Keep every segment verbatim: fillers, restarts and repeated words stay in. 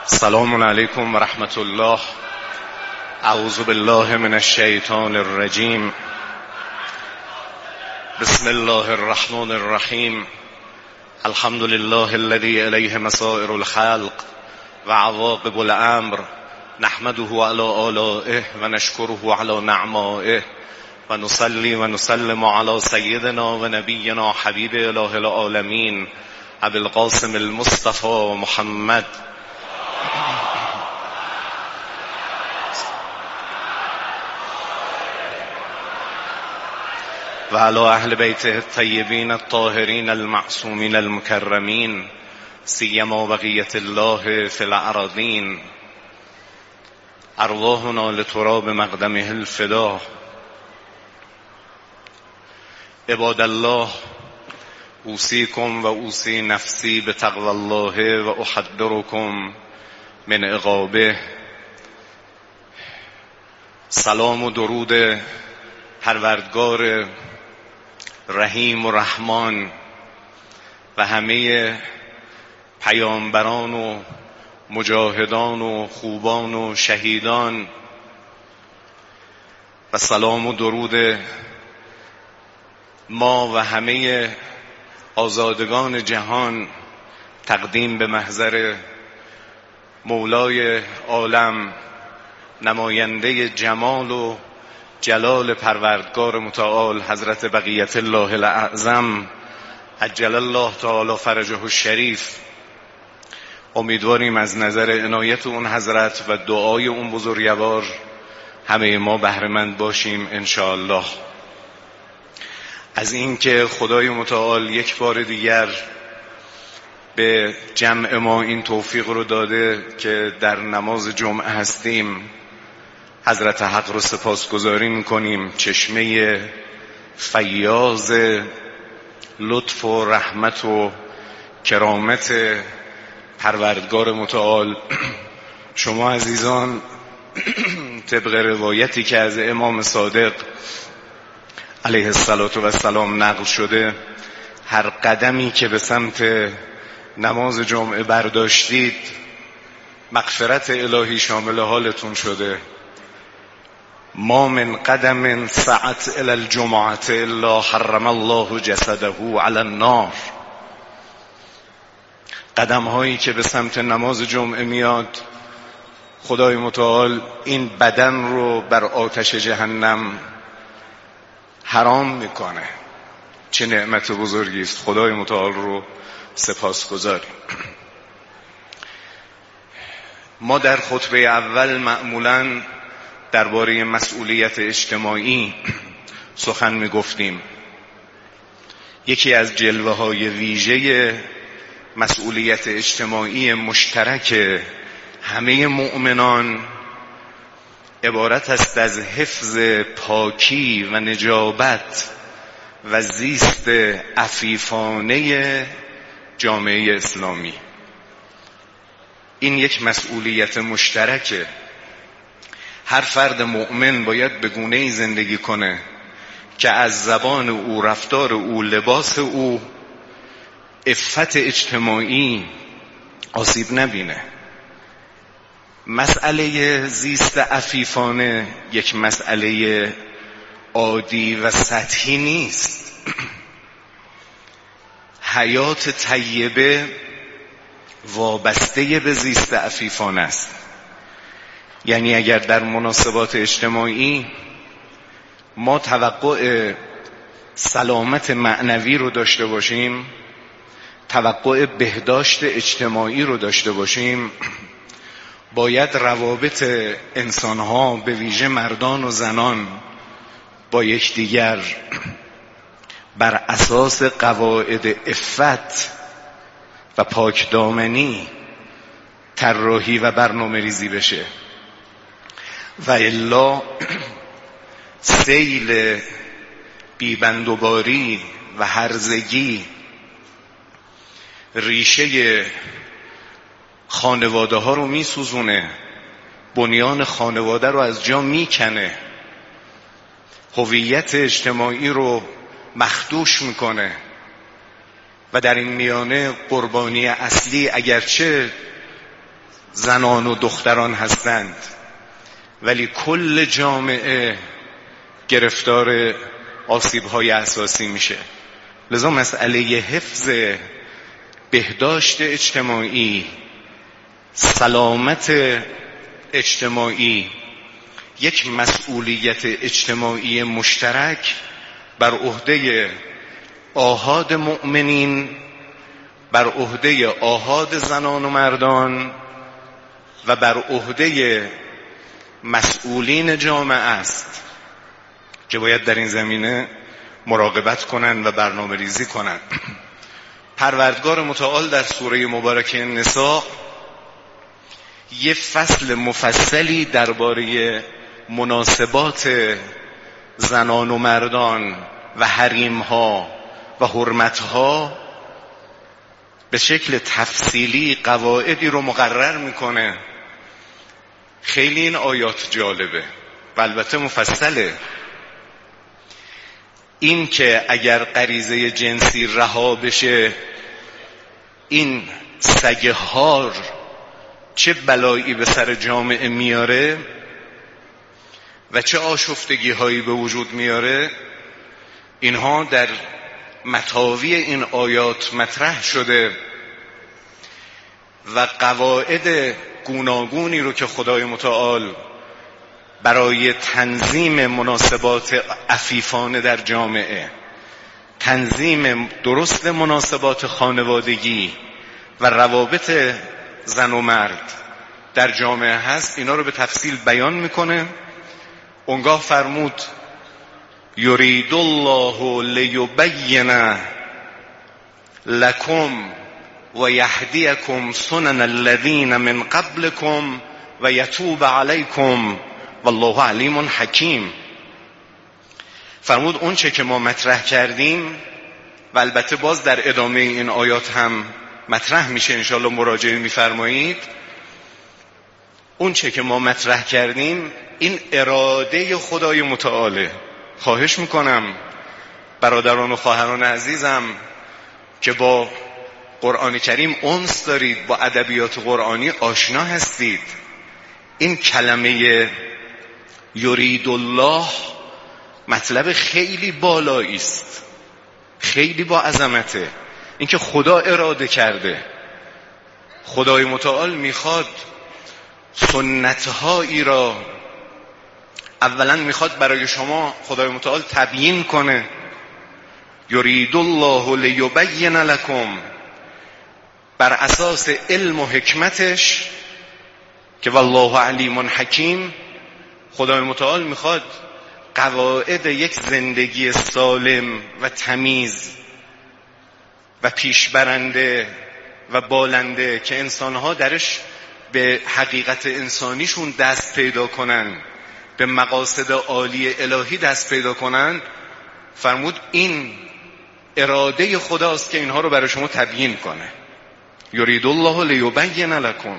السلام علیکم و رحمت الله. اعوذ بالله من الشیطان الرجیم. بسم الله الرحمن الرحیم. الحمد لله الذي الیه مصائر الخلق و عواقب الامر. نحمده علی آلائه و نشکره علی نعمائه و نصلی و نسلم علی سیدنا و نبینا حبیب اله العالمین ابی القاسم المصطفى محمد و علی اهل بیته الطیبین الطاهرین المعصومین المکرمین سیما بقیة الله فی الاراضین. ارواحنا لتراب مقدمه الفدا. عباد الله، اوصیکم و اوصی نفسی بتقوی الله و احذرکم من عقابه. سلام و درود پروردگار رحیم و رحمان و همه پیامبران و مجاهدان و خوبان و شهیدان و سلام و درود ما و همه آزادگان جهان تقدیم به محضر مولای عالم، نماینده جمال و جلال پروردگار متعال حضرت بقیت الله الاعظم عجل الله تعالی فرجه الشریف. امیدواریم از نظر عنایت اون حضرت و دعای اون بزرگوار همه ما بهره‌مند باشیم انشاءالله. از اینکه خدای متعال یک بار دیگر به جمع ما این توفیق رو داده که در نماز جمعه هستیم، حضرت حق رو سپاسگزاری میکنیم. چشمه فیاض لطف و رحمت و کرامت پروردگار متعال شما عزیزان طبق روایتی که از امام صادق علیه السلام نقل شده، هر قدمی که به سمت نماز جمعه برداشتید مغفرت الهی شامل حالتون شده. ما من قدم سعت الى الجمعه الا حرم الله جسده علی النار. قدم هایی که به سمت نماز جمعه میاد خدای متعال این بدن رو بر آتش جهنم حرام میکنه. چه نعمت بزرگی است. خدای متعال رو سپاسگزاریم. ما در خطبه اول معمولاً درباره مسئولیت اجتماعی سخن میگفتیم. یکی از جلوه های ویژه مسئولیت اجتماعی مشترک همه مؤمنان عبارت است از حفظ پاکی و نجابت و زیست عفیفانه جامعه اسلامی. این یک مسئولیت مشترکه. هر فرد مؤمن باید به گونه‌ای زندگی کنه که از زبان او، رفتار او، لباس او عفت اجتماعی آسیب نبینه. مسئله زیست عفیفانه یک مسئله عادی و سطحی نیست. حیات طیبه وابسته به زیست عفیفانه است. یعنی اگر در مناسبات اجتماعی ما توقع سلامت معنوی رو داشته باشیم، توقع بهداشت اجتماعی رو داشته باشیم، باید روابط انسانها به ویژه مردان و زنان با یکدیگر بر اساس قواعد عفت و پاکدامنی طراحی و برنامه ریزی بشه. و الا سیل بیبندوباری و هرزگی ریشه خانواده ها رو می سوزونه، بنیان خانواده رو از جا می کنه، هویت اجتماعی رو مخدوش میکنه و در این میانه قربانی اصلی اگرچه زنان و دختران هستند، ولی کل جامعه گرفتار آسیب‌های اساسی میشه. لذا مسئله حفظ بهداشت اجتماعی، سلامت اجتماعی، یک مسئولیت اجتماعی مشترک بر عهده آحاد مؤمنین، بر عهده آحاد زنان و مردان و بر عهده مسئولین جامعه است که باید در این زمینه مراقبت کنند و برنامه ریزی کنند. پروردگار متعال در سوره مبارکه نساء یه فصل مفصلی درباره مناسبات زنان و مردان و حریم‌ها و حرمت‌ها به شکل تفصیلی قواعدی رو مقرر میکنه. خیلی این آیات جالبه و البته مفصله. این که اگر غریزه جنسی رها بشه، این سگ هار چه بلایی به سر جامعه میاره و چه آشفتگی هایی به وجود میاره، اینها در متاوی این آیات مطرح شده و قواعد گوناگونی رو که خدای متعال برای تنظیم مناسبات عفیفانه در جامعه، تنظیم درست مناسبات خانوادگی و روابط زن و مرد در جامعه هست، اینا رو به تفصیل بیان میکنه. اونگاه فرمود یرید الله لیبین لکم و یهدیکم سنن الذین من قبلکم و یتوب علیکم والله علیم حکیم. فرمود اون چه که ما مطرح کردیم و البته باز در ادامه این آیات هم مطرح میشه، انشاءالله مراجعه میفرمایید، اون چه که ما مطرح کردیم این اراده خدای متعاله. خواهش میکنم برادران و خواهران عزیزم که با قرآن کریم انس دارید، با ادبیات قرآنی آشنا هستید، این کلمه یرید الله مطلب خیلی بالایی است، خیلی با عظمته. این که خدا اراده کرده، خدای متعال میخواد سنتهایی را اولا میخواد برای شما خدای متعال تبیین کنه. یرید الله لیبین لکم، بر اساس علم و حکمتش که والله علیم حکیم، خدای متعال میخواد قواعد یک زندگی سالم و تمیز و پیشبرنده و بالنده که انسانها درش به حقیقت انسانیشون دست پیدا کنن، به مقاصد عالی الهی دست پیدا کنن. فرمود این اراده خداست که اینها رو برای شما تبیین کنه. یرید الله لیبین لکم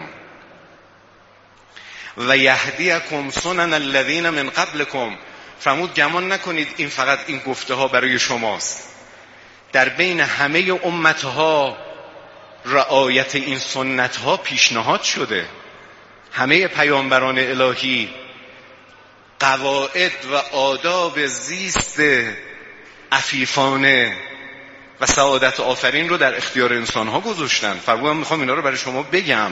و یهدیکم سنن الذین من قبلکم. فرمود گمان نکنید این فقط این گفته ها برای شماست، در بین همه امتها رعایت این سنت ها پیشنهاد شده. همه پیامبران الهی قواعد و آداب زیست عفیفانه و سعادت آفرین رو در اختیار انسان ها گذاشتن. فرمودم میخوام اینا رو برای شما بگم.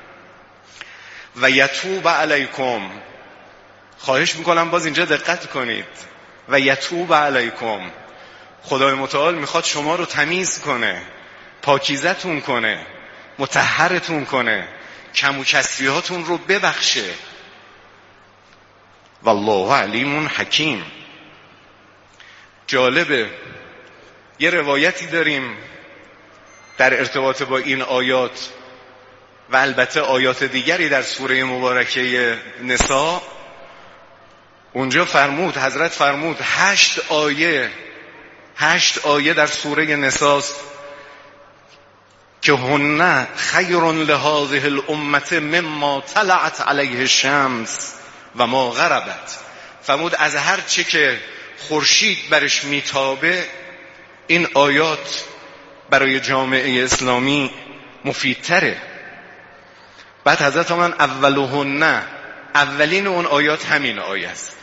و یتوب علیکم، خواهش میکنم باز اینجا دقت کنید، و یتوب علیکم، خدای متعال میخواد شما رو تمیز کنه، پاکیزتون کنه، مطهرتون کنه، کم و کسریاتون رو ببخشه. والله علیم حکیم. جالبه یه روایتی داریم در ارتباط با این آیات و البته آیات دیگری در سوره مبارکه نساء. اونجا فرمود، حضرت فرمود هشت آیه هشت آیه در سوره نساء که هن خیر لهذه الامه مما طلعت علیه الشمس و ما غربت. فرمود از هر چه که خورشید برش میتابه این آیات برای جامعه اسلامی مفیدتره. بعد حضرت من اولهن، اولین اون آیات همین آیه است.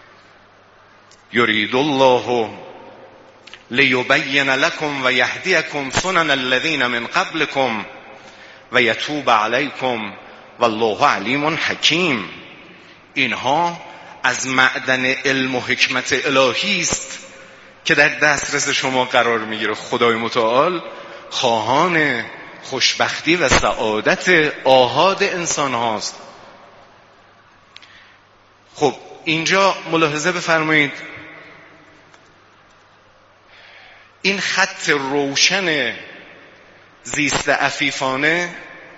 یرید الله لیبین لکم و یهدیکم سنن الذین من قبلکم و یتوب علیکم والله علیم حکیم. اینها از معدن علم و حکمت الهی است که در دسترس شما قرار میگیره. خدای متعال خواهان خوشبختی و سعادت آحاد انسان هاست. خب اینجا ملاحظه بفرمایید، این خط روشن زیست عفیفانه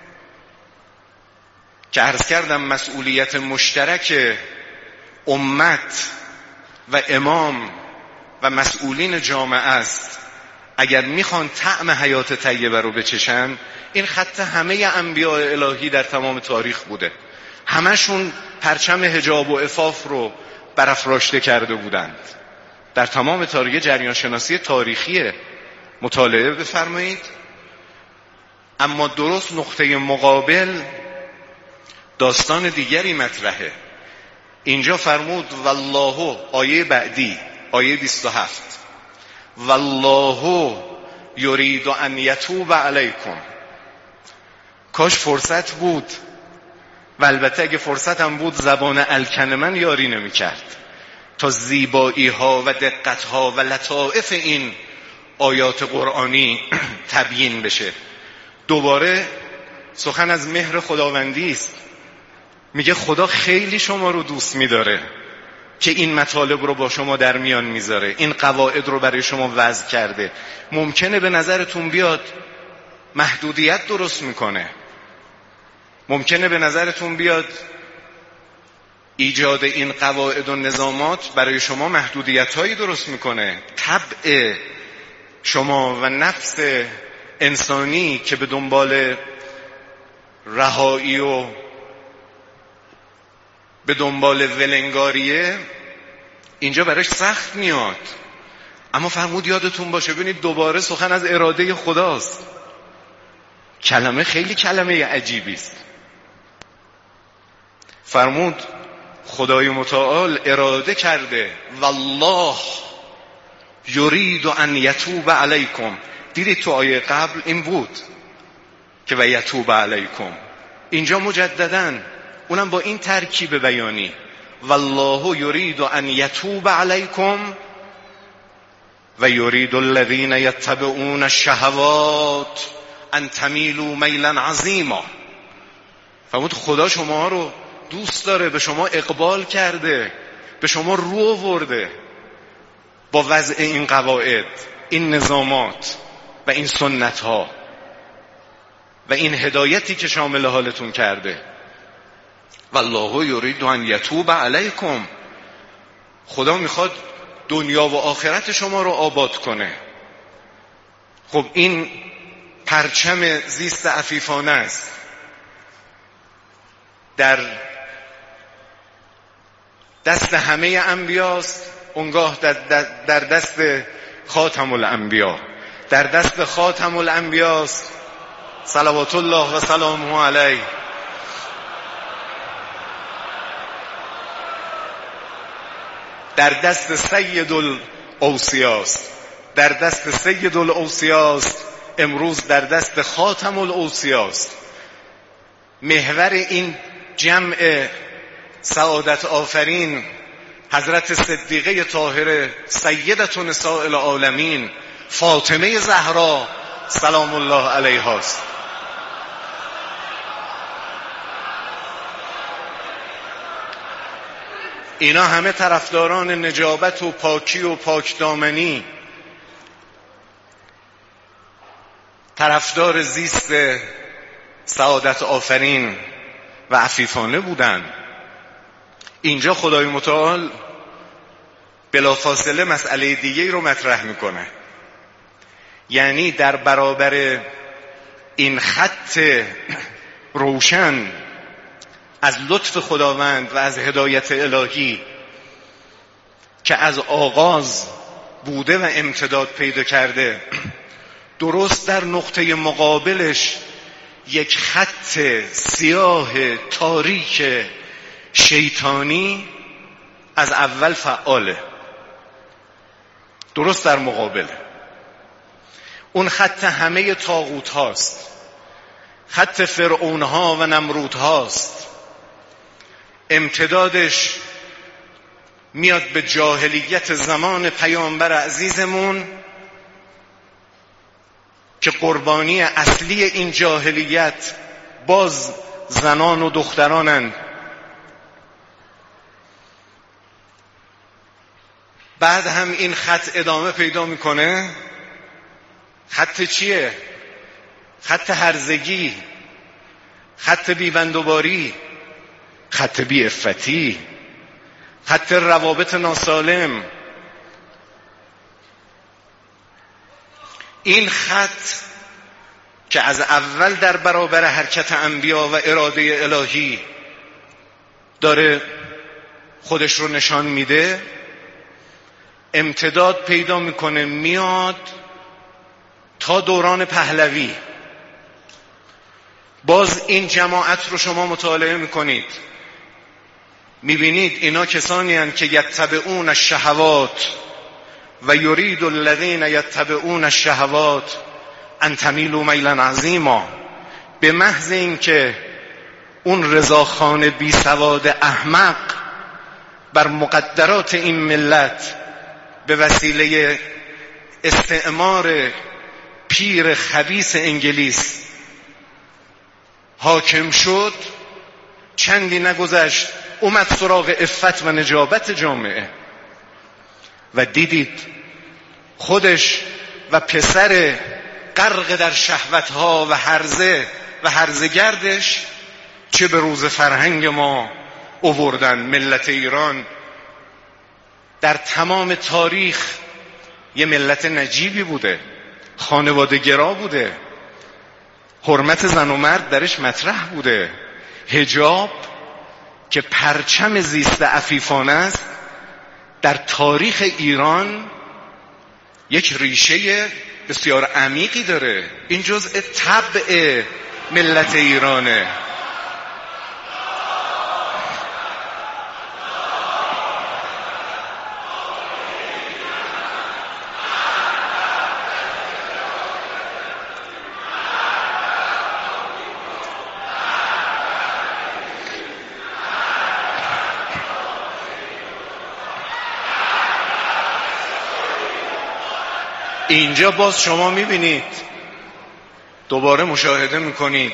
که عرض کردم مسئولیت مشترک امت و امام و مسئولین جامعه است، اگر میخوان طعم حیات طیبه رو بچشن، این خط همه انبیاء الهی در تمام تاریخ بوده. همشون پرچم حجاب و عفاف رو برافراشته کرده بودند در تمام تاریخ. جریان شناسی تاریخی مطالعه بفرمایید. اما درست نقطه مقابل داستان دیگری مطرحه. اینجا فرمود والله، آیه بعدی آیه بیست و هفت، والله یرید ان یتوب علیکم. کاش فرصت بود، و البته اگه فرصت هم بود زبان الکن من یاری نمی کرد تا زیبایی ها و دقت ها و لطائف این آیات قرآنی تبیین بشه. دوباره سخن از مهر خداوندی است. میگه خدا خیلی شما رو دوست میداره که این مطالب رو با شما در میان میذاره، این قواعد رو برای شما وضع کرده. ممکنه به نظرتون بیاد محدودیت درست میکنه، ممکنه به نظرتون بیاد ایجاد این قواعد و نظامات برای شما محدودیت هایی درست میکنه. طبع شما و نفس انسانی که به دنبال رهایی و به دنبال ولنگاریه، اینجا براش سخت میاد. اما فرمود یادتون باشه، ببینید دوباره سخن از اراده خداست. کلمه خیلی کلمه عجیبی است. فرمود خدای متعال اراده کرده والله یرید ان یتوب علیکم. دیدید تو آیه قبل این بود که و یتوب علیکم، اینجا مجدداً اونم با این ترکیب بیانی والله یرید ان یتوب علیکم و یرید الذین یتبعون الشهوات ان تمیلوا میلا عظیما. فرمود خدا شما رو دوست داره، به شما اقبال کرده، به شما رو آورده با وضع این قواعد، این نظامات و این سنت ها و این هدایتی که شامل حالتون کرده. والله یرید ان یتوب علیکم. خدا میخواد دنیا و آخرت شما رو آباد کنه. خب این پرچم زیست عفیفانه است. در دست همه انبیاست، اونگاه در دست خاتم الانبیا. در دست خاتم الانبیاست صلوات الله و سلامه علیه. در دست سید الاوصیاست، در دست سید الاوصیاست، امروز در دست خاتم الاوصیاست. محور این جمع سعادت آفرین حضرت صدیقه طاهره سیدة نساء العالمین فاطمه زهرا سلام الله علیها است. اینا همه طرفداران نجابت و پاکی و پاکدامنی، طرفدار زیست سعادت آفرین و عفیفانه بودن. اینجا خدای متعال بلافاصله مسئله دیگه رو مطرح میکنه. یعنی در برابر این خط روشن از لطف خداوند و از هدایت الهی که از آغاز بوده و امتداد پیدا کرده، درست در نقطه مقابلش یک خط سیاه تاریک شیطانی از اول فعاله، درست در مقابله. اون خط همه طاغوت هاست، خط فرعون ها و نمرود هاست. امتدادش میاد به جاهلیت زمان پیامبر عزیزمون که قربانی اصلی این جاهلیت باز زنان و دخترانن. بعد هم این خط ادامه پیدا میکنه. خط چیه؟ خط هرزگی، خط بیبندوباری، خط بی‌عفتی، خط روابط ناسالم. این خط که از اول در برابر حرکت انبیا و اراده الهی داره خودش رو نشان میده، امتداد پیدا میکنه، میاد تا دوران پهلوی. باز این جماعت رو شما مطالعه میکنید، میبینید اینا کسانی هستند که یتبعون الشهوات و یرید الذین یتبعون الشهوات ان تمیلوا میلا عظیما. به محض این که اون رضاخان بی سواد احمق بر مقدرات این ملت به وسیله استعمار پیر خبیث انگلیس حاکم شد، چندی نگذشت اومد سراغ عفت و نجابت جامعه و دیدید خودش و پسر غرق در شهوتها و هرزه و هرزگردش چه به روز فرهنگ ما آوردن. ملت ایران در تمام تاریخ یه ملت نجیبی بوده، خانواده گرا بوده، حرمت زن و مرد درش مطرح بوده. حجاب که پرچم زیست عفیفانه است، در تاریخ ایران یک ریشه بسیار عمیقی داره. این جزء طبع ملت ایرانه. اینجا باز شما میبینید، دوباره مشاهده میکنید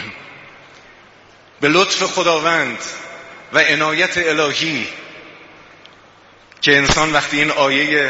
به لطف خداوند و عنایت الهی که انسان وقتی این آیه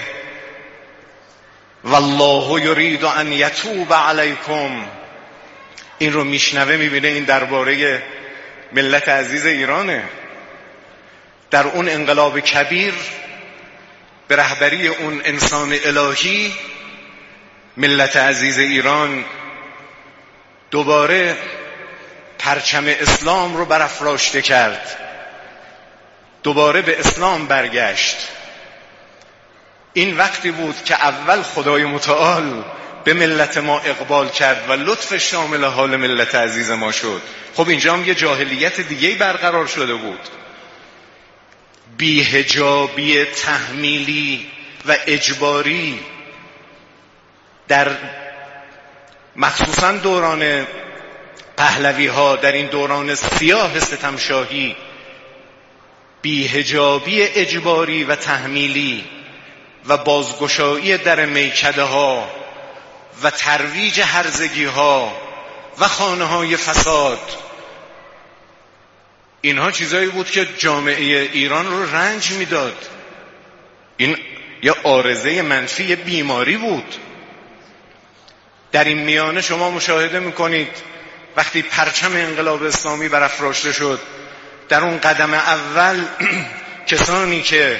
والله یرید ان یتوب علیکم این رو میشنوه، میبینه این درباره ملت عزیز ایرانه. در اون انقلاب کبیر به رهبری اون انسان الهی، ملت عزیز ایران دوباره پرچم اسلام رو برافراشته کرد، دوباره به اسلام برگشت. این وقتی بود که اول خدای متعال به ملت ما اقبال کرد و لطف شامل حال ملت عزیز ما شد. خب اینجا هم یه جاهلیت دیگه‌ای برقرار شده بود، بی‌حجابی تحمیلی و اجباری. در مخصوصا دوران پهلوی ها، در این دوران سیاه ستمشاهی، بی‌حجابی اجباری و تحمیلی و بازگشایی در میکده ها و ترویج هرزگی ها و خانه های فساد، اینها چیزایی بود که جامعه ایران رو رنج میداد. این یه عارضه منفی بیماری بود. در این میانه شما مشاهده میکنید وقتی پرچم انقلاب اسلامی برافراشته شد، در اون قدم اول کسانی که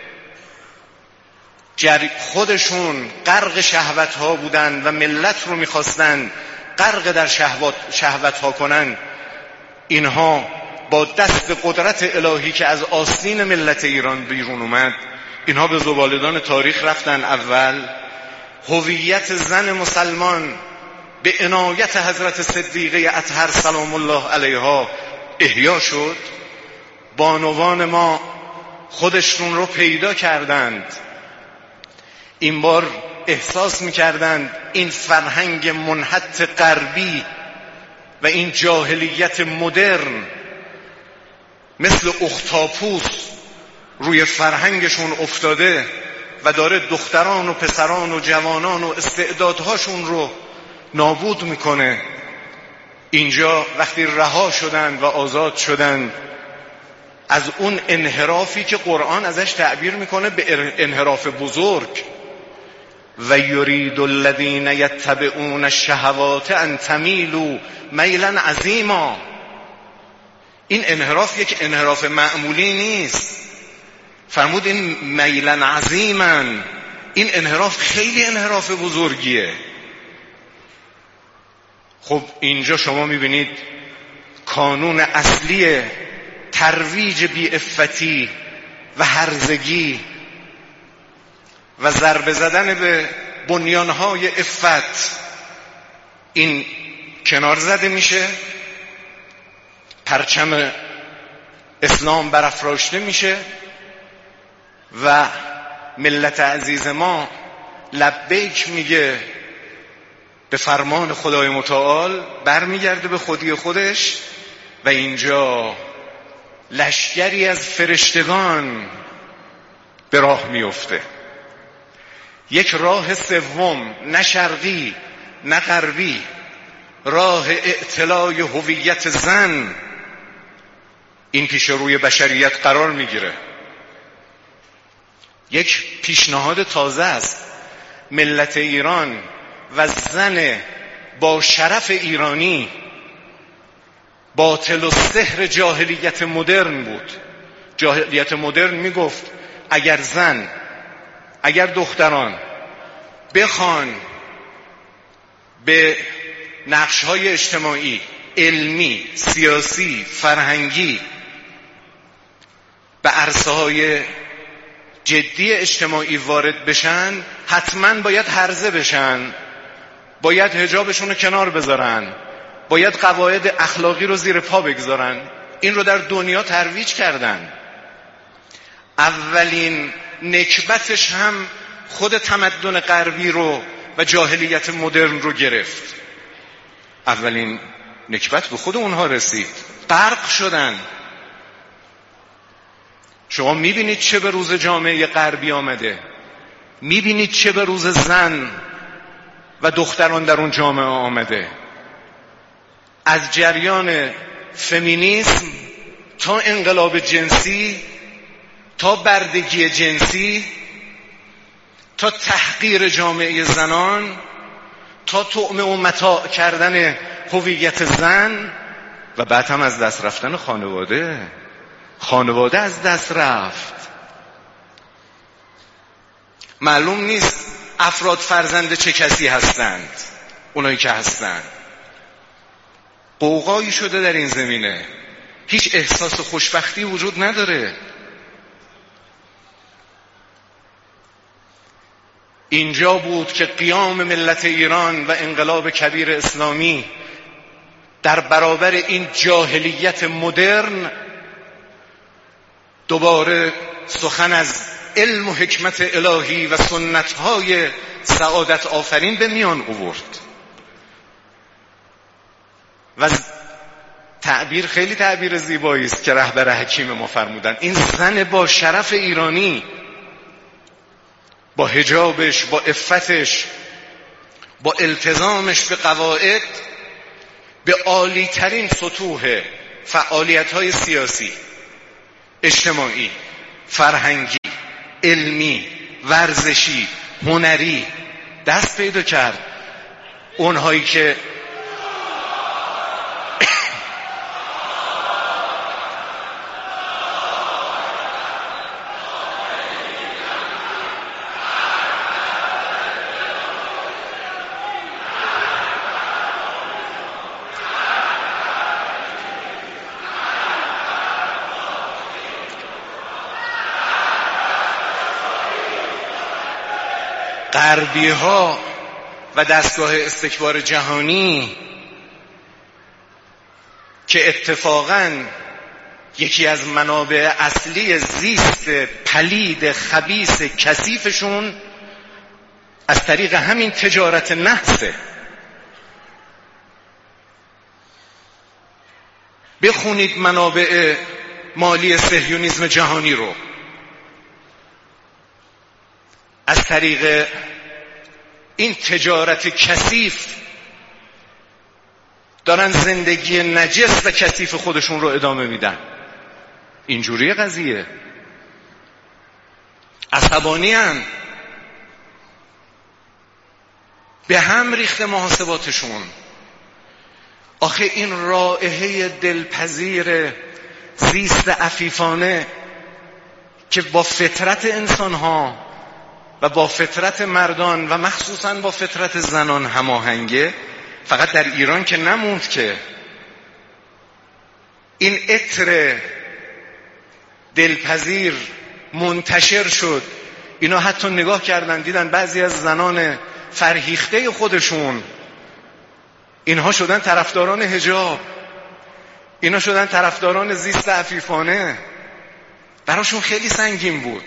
خودشون غرق شهوت ها بودن و ملت رو میخواستن غرق در شهوت, شهوت ها کنن، اینها با دست قدرت الهی که از آستین ملت ایران بیرون اومد، اینها به زباله‌دان تاریخ رفتن. اول هویت زن مسلمان به عنایت حضرت صدیقه اطهر سلام الله علیها احیا شد. بانوان ما خودشون رو پیدا کردند، این بار احساس میکردند این فرهنگ منحط غربی و این جاهلیت مدرن مثل اختاپوس روی فرهنگشون افتاده و داره دختران و پسران و جوانان و استعدادهاشون رو نابود میکنه. اینجا وقتی رها شدند و آزاد شدند از اون انحرافی که قرآن ازش تعبیر میکنه به انحراف بزرگ، و یرید الذین یتبعون الشهوات ان تمیلوا میلا عظیما، این انحراف یک انحراف معمولی نیست. فرمود این میلا عظیما، این انحراف خیلی انحراف بزرگیه. خب اینجا شما میبینید کانون اصلی ترویج بی‌عفتی و هرزگی و ضربه زدن به بنیانهای عفت این کنار زده میشه، پرچم اسلام برافراشته میشه و ملت عزیز ما لبیک میگه به فرمان خدای متعال، برمیگرده به خودی خودش و اینجا لشکری از فرشتگان به راه میفته. یک راه سوم، نه شرقی نه غربی، راه اعتلای هویت زن، این پیش روی بشریت قرار میگیره. یک پیشنهاد تازه است. ملت ایران و زن با شرف ایرانی باطل و سحر جاهلیت مدرن بود. جاهلیت مدرن میگفت اگر زن، اگر دختران بخوان به نقش‌های اجتماعی، علمی، سیاسی، فرهنگی، به عرصه‌های جدی اجتماعی وارد بشن، حتما باید هرزه بشن، باید حجابشون رو کنار بذارن، باید قواعد اخلاقی رو زیر پا بگذارن. این رو در دنیا ترویج کردن. اولین نکبتش هم خود تمدن غربی رو و جاهلیت مدرن رو گرفت. اولین نکبت به خود اونها رسید، غرق شدن. شما میبینید چه به روز جامعه غربی آمده، میبینید چه به روز زن و دختران در اون جامعه آمده. از جریان فمینیسم تا انقلاب جنسی، تا بردگی جنسی، تا تحقیر جامعه زنان، تا طعمه و متاع کردن هویت زن و بعد هم از دست رفتن خانواده. خانواده از دست رفت. معلوم نیست افراد فرزند چه کسی هستند. اونایی که هستند قوقایی شده در این زمینه، هیچ احساس خوشبختی وجود نداره. اینجا بود که قیام ملت ایران و انقلاب کبیر اسلامی در برابر این جاهلیت مدرن دوباره سخن از علم و حکمت الهی و سنت‌های سعادت آفرین به میان آورد. و تعبیر خیلی تعبیر زیبایی است که رهبر حکیم ما فرمودن، این زن با شرف ایرانی، با حجابش، با عفتش، با التزامش به قواعد، به عالی ترین سطوح فعالیت‌های سیاسی، اجتماعی، فرهنگی، علمی، ورزشی، هنری دست پیدا کرد. اونهایی که غربی ها و دستگاه استکبار جهانی که اتفاقاً یکی از منابع اصلی زیست پلید خبیث کثیفشون از طریق همین تجارت نحسه. بخونید منابع مالی صهیونیسم جهانی رو. از طریق این تجارت کثیف دارن زندگی نجس و کثیف خودشون رو ادامه میدن. اینجوری قضیه. عصبانی هم به هم ریخته محاسباتشون. آخه این رائحه دلپذیر زیست عفیفانه که با فطرت انسانها و با فطرت مردان و مخصوصاً با فطرت زنان هماهنگه، فقط در ایران که نموند که این عطر دلپذیر منتشر شد. اینا حتی نگاه کردن دیدن بعضی از زنان فرهیخته خودشون اینها شدن طرفداران حجاب، اینا شدن طرفداران زیست عفیفانه. براشون خیلی سنگین بود.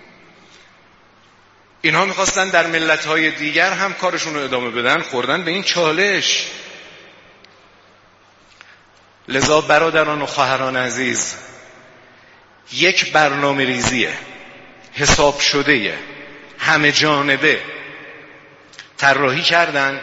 اینها میخواستن در ملت‌های دیگر هم کارشون رو ادامه بدن، خوردن به این چالش. لذا برادران و خواهران عزیز، یک برنامه ریزیه حساب شده همه جانبه طراحی کردن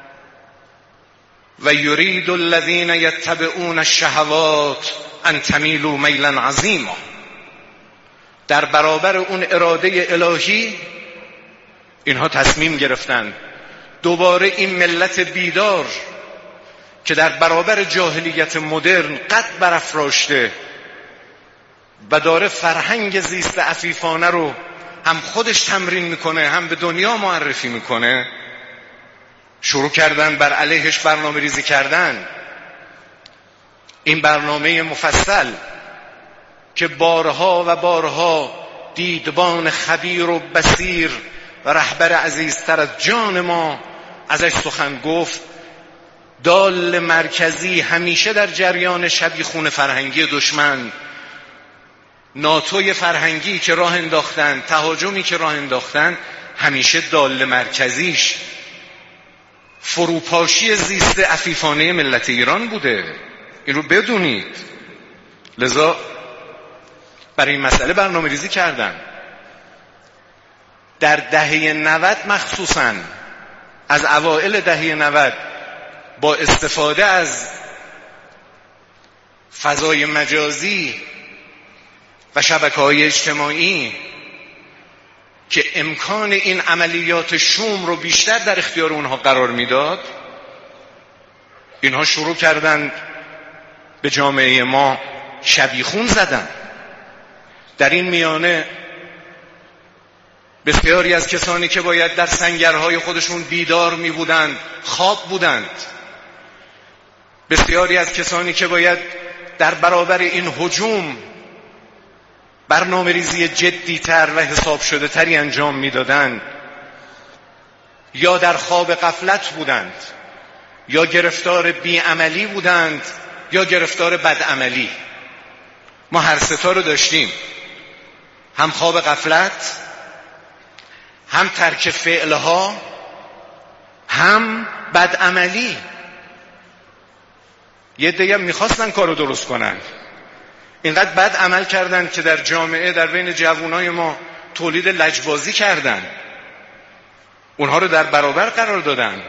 و یرید الذین یتبعون الشهوات ان تمیلوا میلا عظیما. در برابر اون اراده الهی اینها تصمیم گرفتن دوباره این ملت بیدار که در برابر جاهلیت مدرن قد برافراشته و داره فرهنگ زیست عفیفانه رو هم خودش تمرین میکنه هم به دنیا معرفی میکنه، شروع کردن بر علیهش برنامه ریزی کردن. این برنامه مفصل که بارها و بارها دیدبان خبیر و بصیر و رهبر عزیزتر از جان ما ازش سخن گفت، دال مرکزی همیشه در جریان شبیخون فرهنگی دشمن، ناتوی فرهنگی که راه انداختن، تهاجمی که راه انداختن، همیشه دال مرکزیش فروپاشی زیست عفیفانه ملت ایران بوده. این رو بدونید. لذا برای این مسئله برنامه ریزی کردن. در دهه نود مخصوصاً از اوائل دهه نود با استفاده از فضای مجازی و شبکه‌های اجتماعی که امکان این عملیات شوم رو بیشتر در اختیار اونها قرار میداد، اینها شروع کردند به جامعه ما شبیخون زدن. در این میانه بسیاری از کسانی که باید در سنگرهای خودشون بیدار می بودند خواب بودند. بسیاری از کسانی که باید در برابر این هجوم برنامه ریزی جدی تر و حساب شده تری انجام می دادند، یا در خواب غفلت بودند، یا گرفتار بیعملی بودند، یا گرفتار بدعملی. ما هر ستا رو داشتیم، هم خواب غفلت، هم ترک فعلها، هم بدعملی. یه دیگه میخواستن کارو درست کنن، اینقدر بد عمل کردن که در جامعه در بین جوانای ما تولید لجبازی کردن، اونها رو در برابر قرار دادن.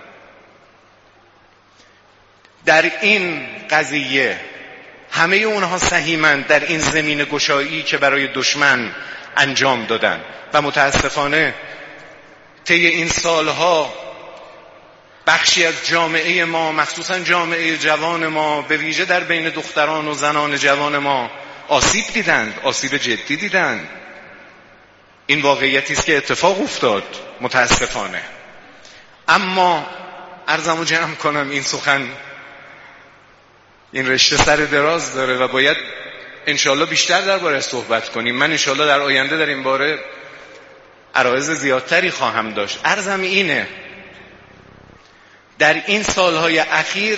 در این قضیه همه اونها سهیمند در این زمین گشایی که برای دشمن انجام دادن و متاسفانه طی این سالها بخشی از جامعه ما، مخصوصا جامعه جوان ما، به ویژه در بین دختران و زنان جوان ما آسیب دیدند، آسیب جدی دیدند. این واقعیتی است که اتفاق افتاد متاسفانه. اما عرضمو جمع کنم، این سخن این رشته سر دراز داره و باید انشالله بیشتر درباره‌اش صحبت کنیم. من انشالله در آینده در این باره عرایض زیادتری خواهم داشت. عرضم اینه در این سالهای اخیر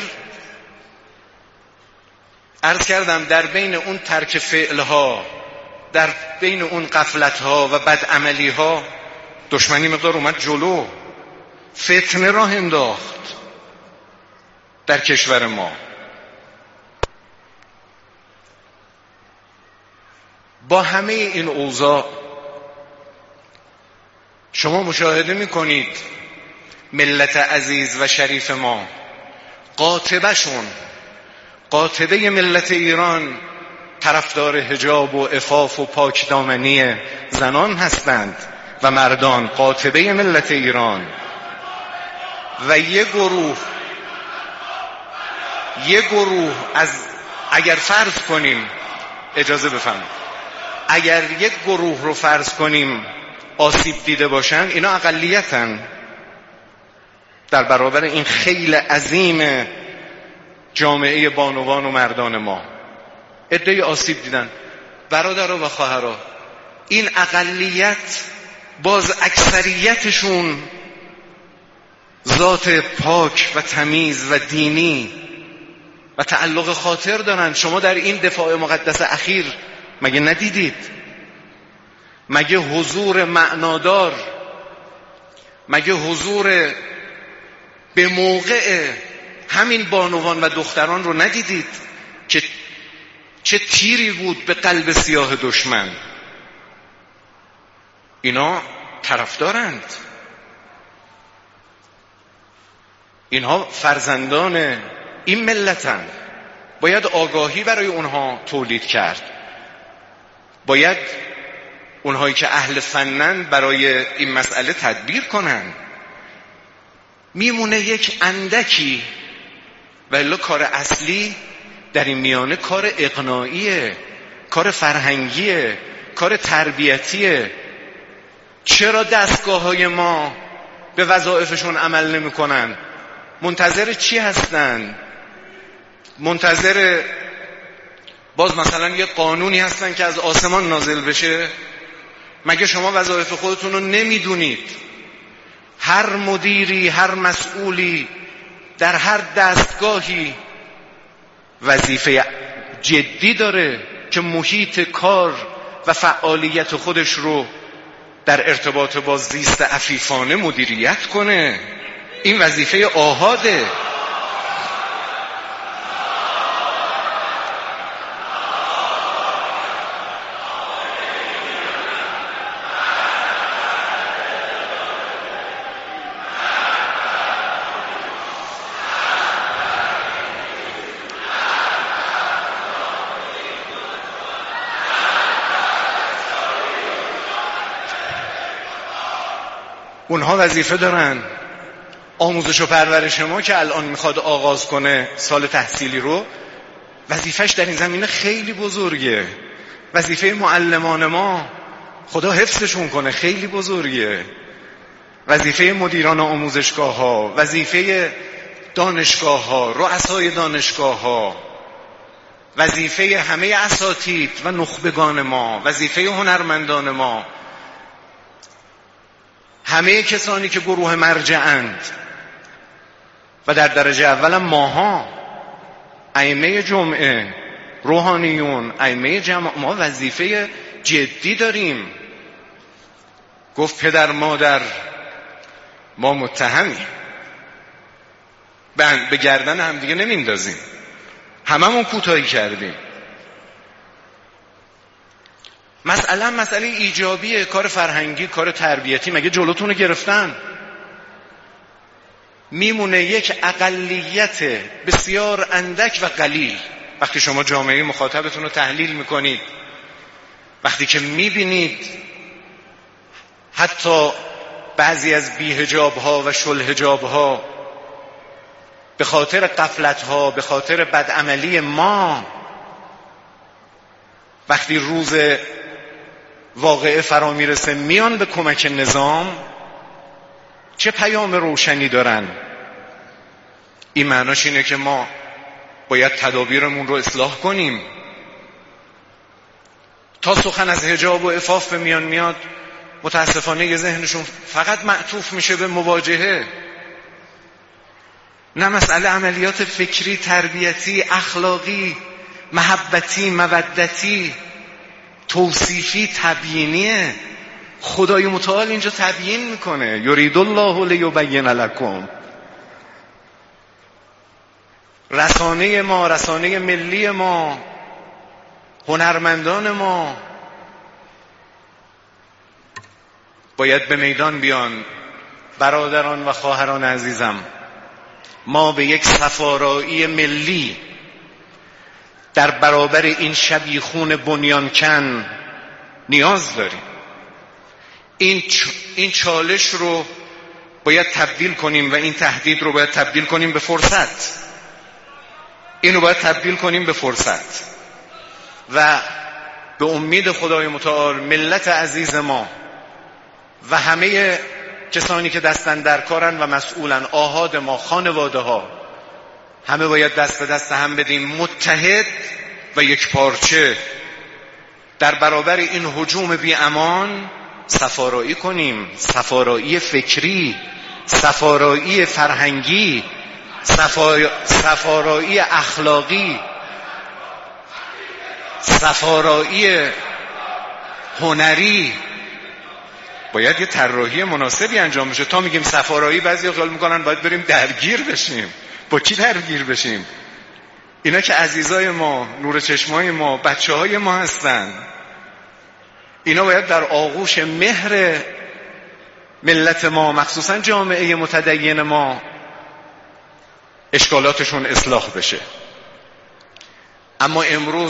عرض کردم در بین اون ترک فعلها، در بین اون غفلتها و بدعملیها دشمنی مقدار اومد جلو، فتنه راه انداخت در کشور ما. با همه این اوضاع شما مشاهده میکنید ملت عزیز و شریف ما قاطبه‌شون، قاطبه ملت ایران طرفدار حجاب و عفاف و پاکدامنی زنان هستند و مردان، قاطبه ملت ایران. و یه گروه یه گروه از اگر فرض کنیم، اجازه بفرمایید، اگر یک گروه رو فرض کنیم آسیب دیده باشن، اینا اقلیتن در برابر این خیل عظیم جامعه بانوان و مردان ما. عده‌ای آسیب دیدن. برادرها و خواهرها، این اقلیت باز اکثریتشون ذات پاک و تمیز و دینی و تعلق خاطر دارن. شما در این دفاع مقدس اخیر مگه ندیدید؟ مگه حضور معنادار، مگه حضور به موقع همین بانوان و دختران رو ندیدید که چه تیری بود به قلب سیاه دشمن؟ اینا طرفدارند، اینها فرزندان این ملتند. باید آگاهی برای اونها تولید کرد، باید اونهایی که اهل فنن برای این مسئله تدبیر کنن. میمونه یک اندکی، ولی کار اصلی در این میانه کار اقناعیه، کار فرهنگیه، کار تربیتیه. چرا دستگاه های ما به وظایفشون عمل نمی کنن؟ منتظر چی هستن؟ منتظر باز مثلا یه قانونی هستن که از آسمان نازل بشه؟ مگه شما وظایف خودتون رو نمیدونید؟ هر مدیری، هر مسئولی در هر دستگاهی وظیفه جدی داره که محیط کار و فعالیت خودش رو در ارتباط با زیست عفیفانه مدیریت کنه. این وظیفه آحاده. اونها وظیفه دارن. آموزش و پرورش ما که الان میخواد آغاز کنه سال تحصیلی رو، وظیفش در این زمینه خیلی بزرگه. وظیفه معلمان ما، خدا حفظشون کنه، خیلی بزرگه. وظیفه مدیران آموزشگاه ها، وظیفه دانشگاه ها، رؤسای دانشگاه ها، وظیفه همه اساتید و نخبگان ما، وظیفه هنرمندان ما، همه کسانی که گروه مرجعند و در درجه اولم ماها، ائمه جمعه، روحانیون، ائمه جماعت، ما وظیفه جدی داریم. گفت پدر مادر ما متهمیم، به گردن هم دیگه نمیندازیم، هممون کوتاهی کردیم. مسئله مسئله ایجابیه، کار فرهنگی، کار تربیتی. مگه جلوتون رو گرفتن؟ میمونه یک اقلیت بسیار اندک و قلیل. وقتی شما جامعه مخاطبتون رو تحلیل میکنید، وقتی که میبینید حتی بعضی از بی‌حجاب ها و شلحجاب ها به خاطر غفلت ها، به خاطر بدعملی ما، وقتی روز واقعه فرا میرسه میان به کمک نظام، چه پیام روشنی دارن؟ این معناش اینه که ما باید تدابیرمون رو اصلاح کنیم. تا سخن از حجاب و عفاف به میان میاد، متاسفانه یه ذهنشون فقط معطوف میشه به مواجهه. نه مسئله عملیات فکری، تربیتی، اخلاقی، محبتی، مودتی، توصیفی، تبیینیه. خدای متعال اینجا تبیین میکنه. یرید الله لیبین لکم. رسانه ما، رسانه ملی ما، هنرمندان ما باید به میدان بیان. برادران و خواهران عزیزم، ما به یک صفارایی ملی در برابر این شبیخون بنیانکن نیاز داریم. این این چالش رو باید تبدیل کنیم و این تهدید رو باید تبدیل کنیم به فرصت. اینو باید تبدیل کنیم به فرصت و به امید خدای متعال ملت عزیز ما و همه کسانی که دستن در کارن و مسئولن، آحاد ما، خانواده ها، همه باید دست به دست هم بدیم، متحد و یک پارچه در برابر این هجوم بی امان صفارایی کنیم. صفارایی فکری، صفارایی فرهنگی، صفا... صفارایی اخلاقی، صفارایی هنری. باید یه طراحی مناسبی انجام بشه. تا میگیم صفارایی بعضی خیال میکنن باید بریم درگیر بشیم. با کی درگیر بشیم؟ اینا که عزیزای ما، نور چشمای ما، بچه های ما هستن. اینا باید در آغوش مهر ملت ما، مخصوصا جامعه متدین ما، اشکالاتشون اصلاح بشه. اما امروز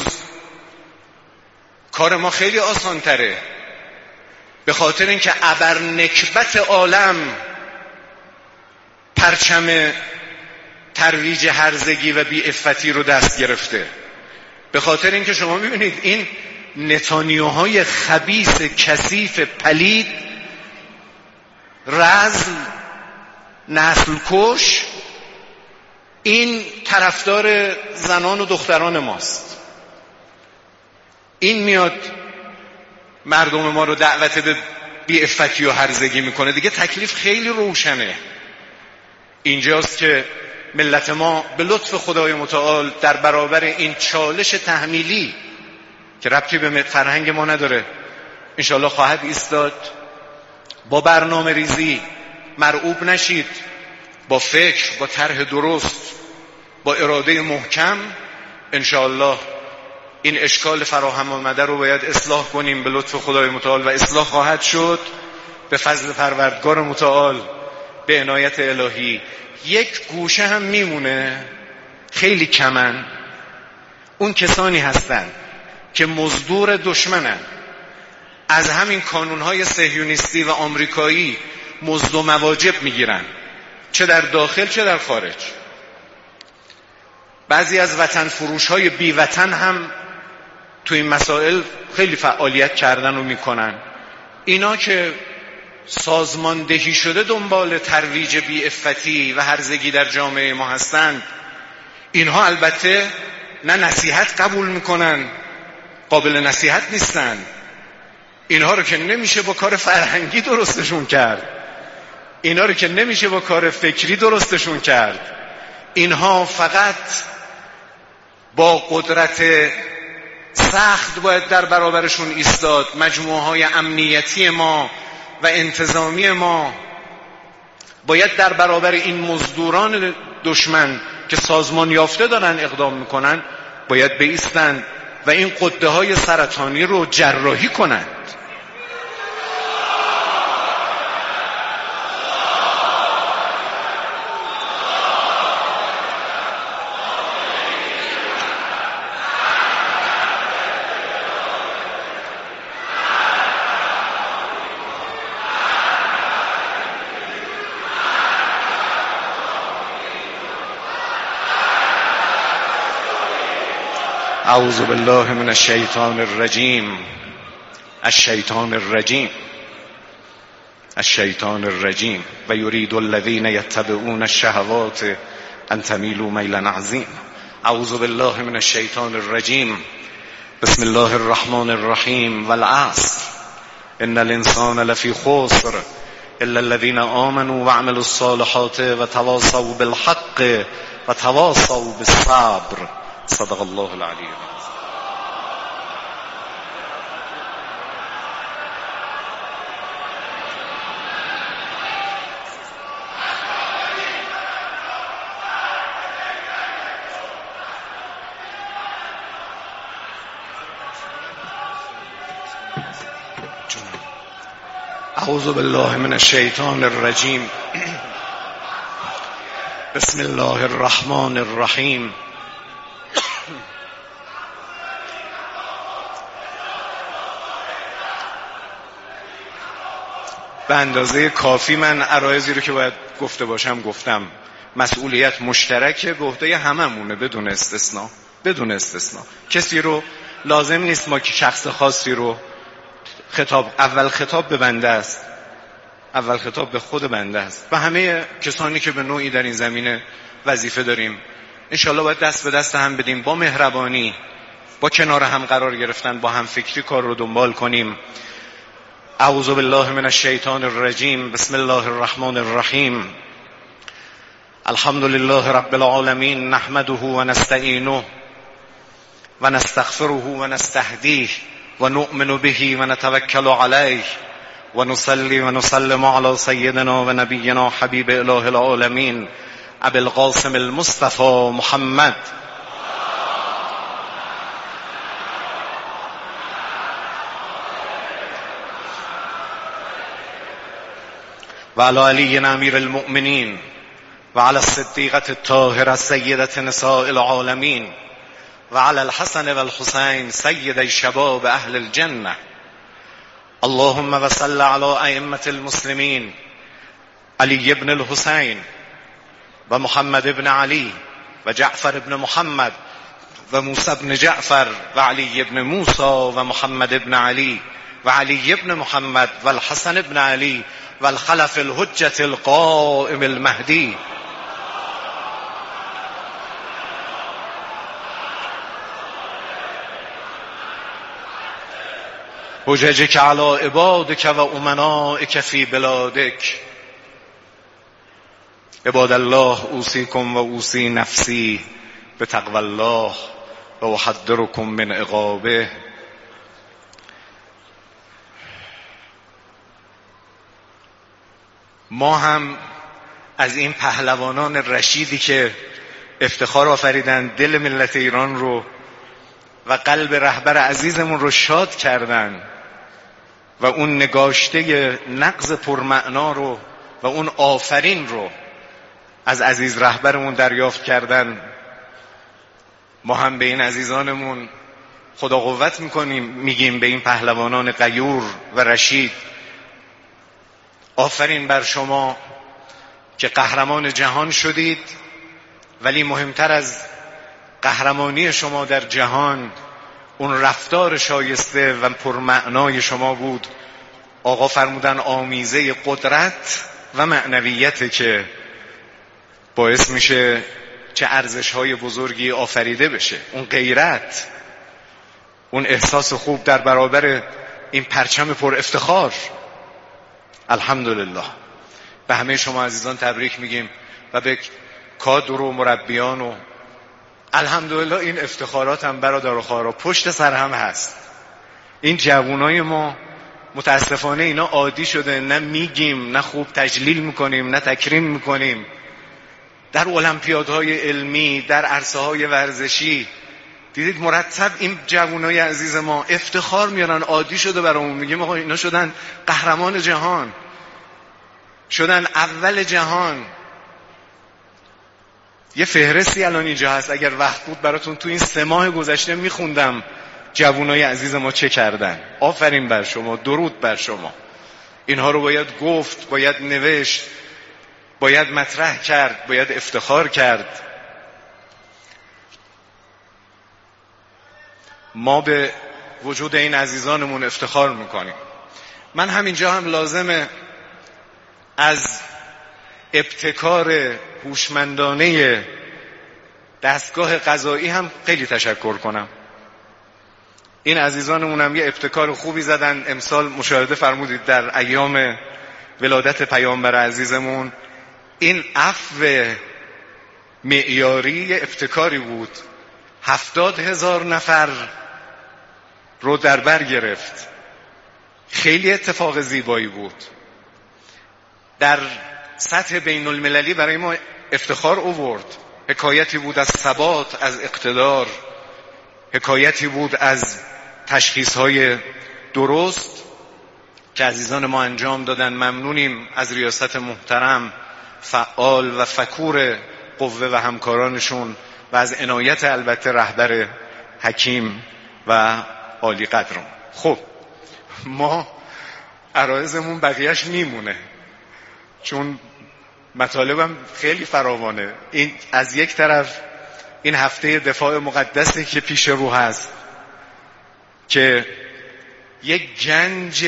کار ما خیلی آسان تره، به خاطر اینکه ابر نکبت عالم پرچم ترویج هرزگی و بی عفتی رو دست گرفته. به خاطر اینکه شما میبینید این نتانیاهای خبیث، کثیف، پلید، رذل، نسل کش، این طرفدار زنان و دختران ماست. این میاد مردم ما رو دعوت به بی عفتی و هرزگی میکنه. دیگه تکلیف خیلی روشنه. اینجاست که ملت ما به لطف خدای متعال در برابر این چالش تحمیلی که ربطی به فرهنگ ما نداره انشالله خواهد ایستاد. با برنامه ریزی مرعوب نشید، با فکر، با طرح درست، با اراده محکم انشالله این اشکال فراهم آمده رو باید اصلاح کنیم به لطف خدای متعال و اصلاح خواهد شد به فضل پروردگار متعال، به عنایت الهی. یک گوشه هم میمونه، خیلی کمن، اون کسانی هستن که مزدور دشمنن، از همین کانونهای صهیونیستی و آمریکایی مزد و مواجب میگیرن، چه در داخل چه در خارج. بعضی از وطن فروش های بی وطن هم تو این مسائل خیلی فعالیت کردن و میکنن. اینا که سازماندهی شده دنبال ترویج بی عفتی و هرزگی در جامعه ما هستند، اینها البته نه نصیحت قبول میکنن، قابل نصیحت نیستن. اینها رو که نمیشه با کار فرهنگی درستشون کرد، اینها رو که نمیشه با کار فکری درستشون کرد. اینها فقط با قدرت سخت باید در برابرشون ایستاد. مجموعه های امنیتی ما و انتظامی ما باید در برابر این مزدوران دشمن که سازمان یافته دارن اقدام میکنن باید بایستند و این قده های سرطانی رو جراحی کنند. اعوذ بالله من الشیطان الرجیم. الشیطان الرجیم الشیطان الرجیم و یرید الذین یتبعون الشهوات ان تمیلوا میلا عظیم. اعوذ بالله من الشیطان الرجیم. بسم الله الرحمن الرحیم. والعصر ان الانسان لفی خسر الا الذين آمنوا وعملوا الصالحات وتواصوا بالحق وتواصوا بالصبر. صدق الله العلی. اعوذ بالله من الشیطان الرجیم. بسم الله الرحمن الرحیم. به اندازه کافی من عرایضی رو که باید گفته باشم گفتم. مسئولیت مشترکه، به عهده هممونه بدون استثناء. بدون استثناء کسی رو لازم نیست ما که شخص خاصی رو خطاب، اول خطاب به بنده است، اول خطاب به خود بنده است و همه کسانی که به نوعی در این زمینه وظیفه داریم. انشالله باید دست به دست هم بدیم، با مهربانی، با کنار هم قرار گرفتن، با هم فکری کار رو دنبال کنیم. اعوذ بالله من الشیطان الرجیم. بسم الله الرحمن الرحیم. الحمد لله رب العالمین. نحمده و نستعینه و نستغفره و نستهدیه و نؤمن به و نتوکل علیه و نصلی و نسلم علی سیدنا و نبینا حبیب اله العالمین ابی القاسم المصطفى محمد و علی علی امیر المؤمنین و علی الصدیقة الطاهرة سیدة نساء العالمین و علی الحسن و الحسین سید شباب اهل الجنه. اللهم وصل علی ائمة المسلمین علی ابن الحسین و محمد ابن علی و جعفر ابن محمد و موسی ابن جعفر و علی ابن موسی و محمد ابن علی و علی ابن محمد و الحسن ابن علی و الخلف الحجة القائم المهدی. حججك على عبادك و امنائك في بلادك. عباد الله اوصيكم و اوصي نفسي بتقوى الله و احذركم من عقابه. ما هم از این پهلوانان رشیدی که افتخار آفریدن، دل ملت ایران رو و قلب رهبر عزیزمون رو شاد کردن و اون نگاشته نغز پرمعنا رو و اون آفرین رو از عزیز رهبرمون دریافت کردن، ما هم به این عزیزانمون خدا قوت میکنیم، میگیم به این پهلوانان غیور و رشید آفرین بر شما که قهرمان جهان شدید. ولی مهمتر از قهرمانی شما در جهان اون رفتار شایسته و پرمعنای شما بود. آقا فرمودن آمیزه قدرت و معنویت که باعث میشه چه ارزش‌های بزرگی آفریده بشه. اون غیرت، اون احساس خوب در برابر این پرچم پر افتخار. الحمدلله. به همه شما عزیزان تبریک میگیم و به کادر و مربیان و الحمدلله این افتخارات هم برادر و خواهرها پشت سر هم هست. این جوانای ما متاسفانه اینا عادی شده، نه میگیم نه خوب تجلیل میکنیم نه تکریم میکنیم. در المپیادهای علمی، در عرصه‌های ورزشی دیدید مرتب این جوانای عزیز ما افتخار میارن، عادی شده برامون. میگیم آقا اینا شدن قهرمان جهان، شدن اول جهان. یه فهرستی الان اینجا هست، اگر وقت بود براتون تو این سه ماه گذشته میخوندم جوانای عزیز ما چه کردن. آفرین بر شما، درود بر شما. اینها رو باید گفت، باید نوشت، باید مطرح کرد، باید افتخار کرد. ما به وجود این عزیزانمون افتخار میکنیم. من همینجا هم لازمه از ابتکار هوشمندانه دستگاه قضایی هم خیلی تشکر کنم. این عزیزانمون هم یه ابتکار خوبی زدن. امسال مشاهده فرمودید در ایام ولادت پیامبر عزیزمون این عفو معیاری ابتکاری بود. هفتاد هزار نفر رو در بر گرفت. خیلی اتفاق زیبایی بود. در سطح بین المللی برای ما افتخار آورد. حکایتی بود از ثبات، از اقتدار، حکایتی بود از تشخیص‌های درست که عزیزان ما انجام دادن. ممنونیم از ریاست محترم، فعال و فکور قوه و همکارانشون و از عنایت البته رهبر حکیم و عالی قدرم. خب ما عرایزمون بقیهش میمونه چون مطالبم خیلی فراوانه. این از یک طرف این هفته دفاع مقدسی که پیش رو هست که یک گنج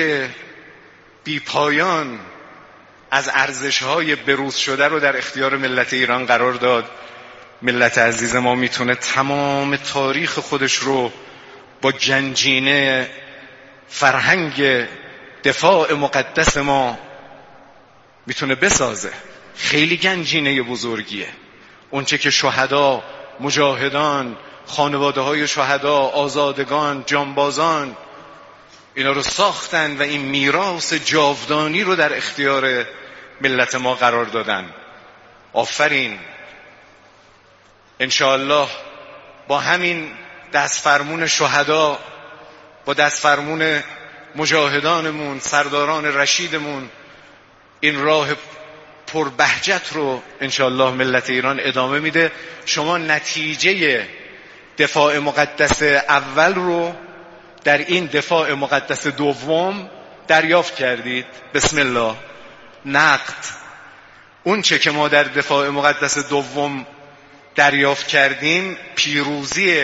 بی پایان از ارزش‌های بروز شده رو در اختیار ملت ایران قرار داد. ملت عزیز ما میتونه تمام تاریخ خودش رو با گنجینه فرهنگ دفاع مقدس ما میتونه بسازه. خیلی گنجینه بزرگیه. اونچه که شهدا، مجاهدان، خانواده های شهدا، آزادگان، جانبازان اینا رو ساختن و این میراث جاودانی رو در اختیار ملت ما قرار دادن. آفرین. انشاءالله با همین دست فرمون شهدا، با دست فرمون مجاهدانمون، سرداران رشیدمون، این راه پربهجت رو انشاءالله ملت ایران ادامه میده. شما نتیجه دفاع مقدس اول رو در این دفاع مقدس دوم دریافت کردید. بسم الله. نقد. اون چه که ما در دفاع مقدس دوم دریافت کردیم پیروزی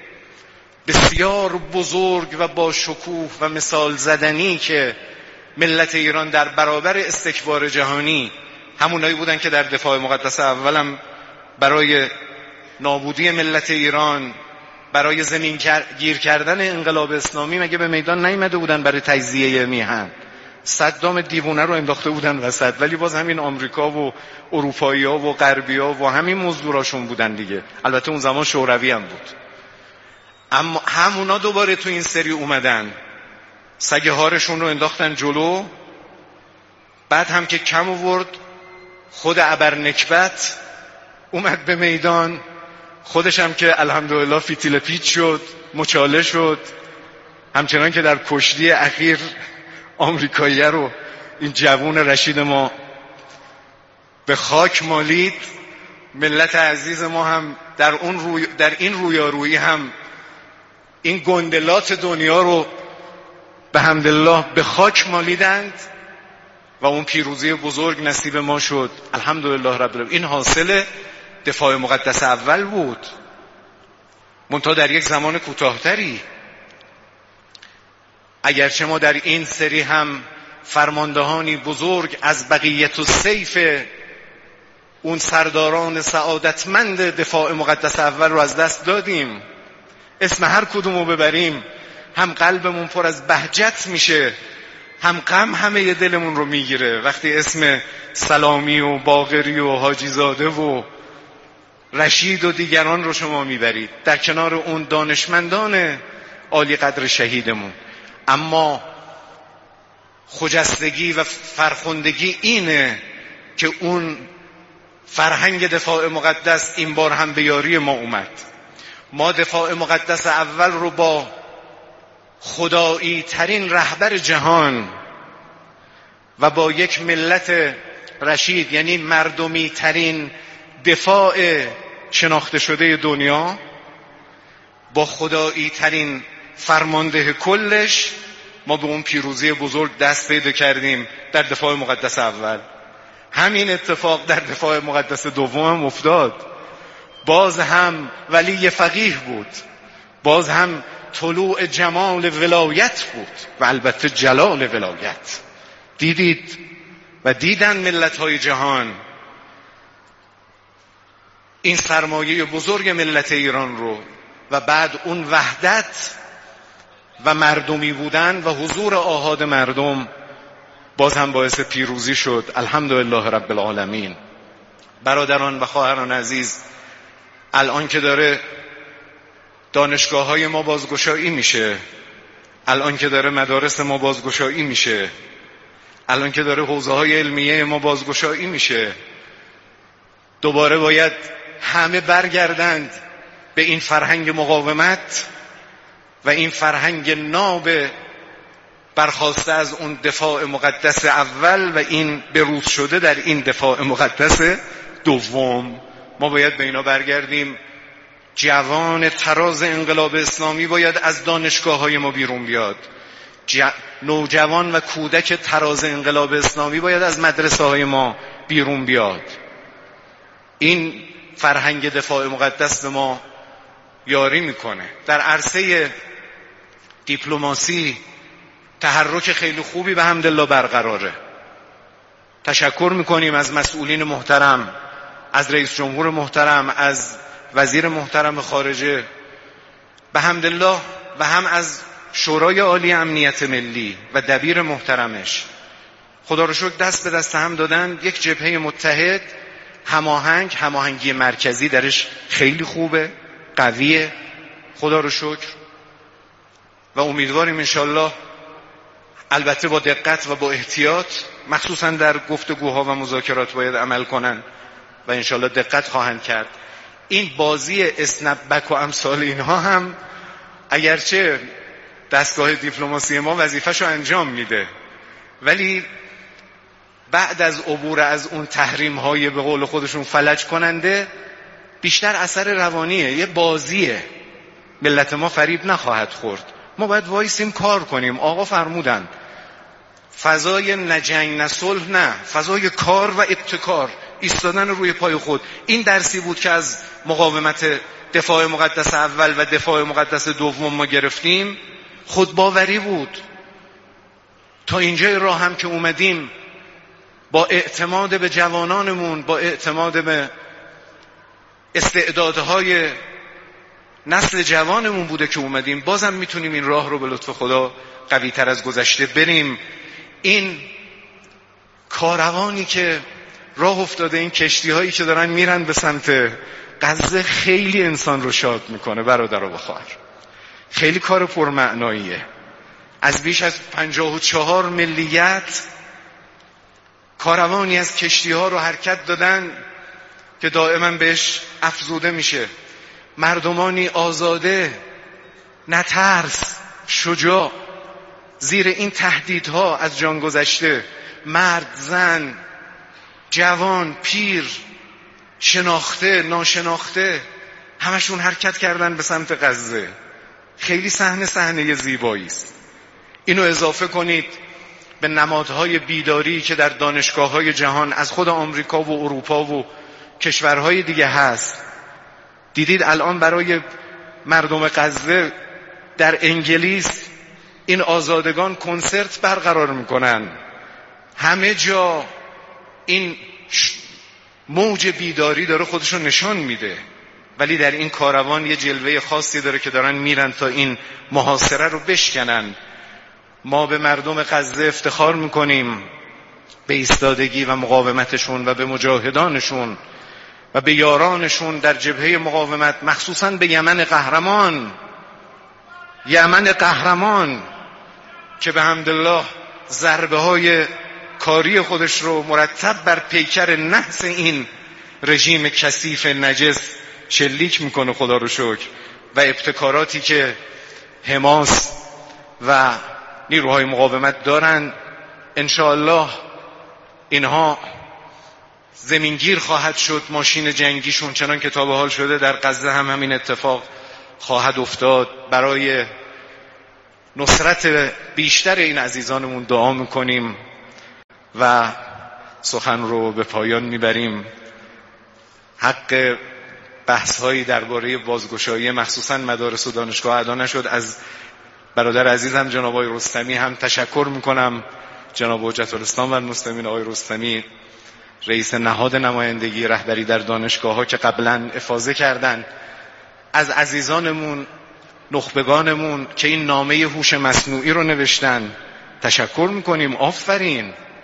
بسیار بزرگ و با شکوه و مثال زدنی که ملت ایران در برابر استکبار جهانی، همونایی بودن که در دفاع مقدس اولم برای نابودی ملت ایران، برای زمین گیر کردن انقلاب اسلامی مگه به میدان نیامده بودن برای تجزیه میهن؟ صدام دیوونه رو انداخته بودن وسط، ولی باز همین آمریکا و اروپایی‌ها و غربی‌ها و همین مزدوراشون بودن دیگه. البته اون زمان شوروی هم بود. اما همونا دوباره تو این سری اومدن، سگ هارشون رو انداختن جلو. بعد هم که کم آورد خود ابرنکبت اومد به میدان، خودش هم که الحمدلله فیتیل پیچ شد، مچاله شد، همچنان که در کشتی اخیر آمریکایی رو این جوون رشید ما به خاک مالید. ملت عزیز ما هم در اون روی در این رویارویی هم این گندلات دنیا رو به حمدالله به خاک مالیدند و اون پیروزی بزرگ نصیب ما شد. الحمدلله رب العالمین. این حاصل دفاع مقدس اول بود، منتها در یک زمان کوتاه‌تری. اگرچه ما در این سری هم فرماندهانی بزرگ از بقیت السیف اون سرداران سعادتمند دفاع مقدس اول رو از دست دادیم، اسم هر کدومو ببریم هم قلبمون پر از بهجت میشه، هم غم همه دلمون رو میگیره وقتی اسم سلامی و باقری و حاجی زاده و رشید و دیگران رو شما میبرید در کنار اون دانشمندان عالی قدر شهیدمون. اما خجستگی و فرخندگی اینه که اون فرهنگ دفاع مقدس این بار هم به یاری ما اومد. ما دفاع مقدس اول رو با خدایی ترین رهبر جهان و با یک ملت رشید، یعنی مردمی ترین دفاع شناخته شده دنیا، با خدایی ترین فرمانده کلش، ما به اون پیروزی بزرگ دست پیدا کردیم در دفاع مقدس اول. همین اتفاق در دفاع مقدس دوم هم افتاد. باز هم ولی فقیه بود، باز هم طلوع جمال ولایت بود و البته جلال ولایت. دیدید و دیدن ملت‌های جهان این سرمایه بزرگ ملت ایران رو و بعد اون وحدت و مردمی بودن و حضور آحاد مردم باز هم باعث پیروزی شد. الحمدلله رب العالمین. برادران و خواهران عزیز، الان که داره دانشگاه های ما بازگشایی میشه، الان که داره مدارس ما بازگشایی میشه، الان که داره حوزه های علمیه ما بازگشایی میشه، دوباره باید همه برگردند به این فرهنگ مقاومت و این فرهنگ ناب برخواسته از اون دفاع مقدس اول و این بروز شده در این دفاع مقدس دوم. ما باید به اینا برگردیم. جوان تراز انقلاب اسلامی باید از دانشگاه های ما بیرون بیاد. ج... نوجوان و کودک تراز انقلاب اسلامی باید از مدرسه های ما بیرون بیاد. این فرهنگ دفاع مقدس به ما یاری میکنه. در عرصه دیپلماسی تحرک خیلی خوبی به حمدالله برقراره. تشکر میکنیم از مسئولین محترم، از رئیس جمهور محترم، از وزیر محترم خارجه به حمدالله و هم از شورای عالی امنیت ملی و دبیر محترمش. خدا رو شکر دست به دست هم دادن. یک جبهه متحد، هماهنگ، هماهنگی مرکزی درش خیلی خوبه، قویه، خدا رو شکر. و امیدواریم انشالله، البته با دقت و با احتیاط، مخصوصا در گفتگوها و مذاکرات باید عمل کنن و انشالله دقت خواهند کرد. این بازی اسنپبک و امثال اینها هم اگرچه دستگاه دیپلماسی ما وظیفه‌شو انجام میده، ولی بعد از عبور از اون تحریم های به قول خودشون فلج کننده، بیشتر اثر روانیه، یه بازیه. ملت ما فریب نخواهد خورد. ما باید وایسیم کار کنیم. آقا فرمودن فضای نه جنگ نه صلح، نه، فضای کار و ابتکار، ایستادن روی پای خود. این درسی بود که از مقاومت دفاع مقدس اول و دفاع مقدس دوم ما گرفتیم. خودباوری بود. تا اینجای راه هم که اومدیم با اعتماد به جوانانمون، با اعتماد به استعدادهای نسل جوانمون بوده که اومدیم. بازم میتونیم این راه رو به لطف خدا قوی تر از گذشته بریم. این کاروانی که راه افتاده، این کشتی هایی که دارن میرن به سمت غزه، خیلی انسان رو شاد میکنه برادر و بخواهر. خیلی کار پرمعناییه. از بیش از پنجاه و چهار ملیت کاروانی از کشتی ها رو حرکت دادن که دائما بهش افزوده میشه. مردمانی آزاده، نترس، شجاع، زیر این تهدیدها از جان گذشته، مرد، زن، جوان، پیر، شناخته، ناشناخته، همشون حرکت کردن به سمت غزه. خیلی صحنه صحنه زیبایی است. اینو اضافه کنید به نمادهای بیداری که در دانشگاه‌های جهان از خود آمریکا و اروپا و کشورهای دیگه هست. دیدید الان برای مردم غزه در انگلیس این آزادگان کنسرت برقرار میکنن. همه جا این موج بیداری داره خودشون نشان میده. ولی در این کاروان یه جلوه خاصی داره که دارن میرن تا این محاصره رو بشکنن. ما به مردم غزه افتخار میکنیم، به ایستادگی و مقاومتشون و به مجاهدانشون و به یارانشون در جبهه مقاومت، مخصوصا به یمن قهرمان، یمن قهرمان که به حمدالله ضربه های کاری خودش رو مرتب بر پیکر نحس این رژیم کثیف نجس شلیک میکنه، خدا رو شکر. و ابتکاراتی که حماس و نیروهای مقاومت دارن، انشاءالله اینها زمینگیر خواهد شد. ماشین جنگیشون چنان که تا به حال شده در غزه هم همین اتفاق خواهد افتاد. برای نصرت بیشتر این عزیزانمون دعا میکنیم و سخن رو به پایان میبریم. حق بحث هایی درباره بازگشایی مخصوصا مدارس و دانشگاه ادا نشد. از برادر عزیزم جناب آقای رستمی هم تشکر میکنم. جناب حجت الاسلام و المسلمین آقای رستمی، رئیس نهاد نمایندگی رهبری در دانشگاه ها که قبلا افاضه کردن، از عزیزانمون نخبگانمون که این نامه هوش مصنوعی رو نوشتن تشکر میکنیم. آفرین.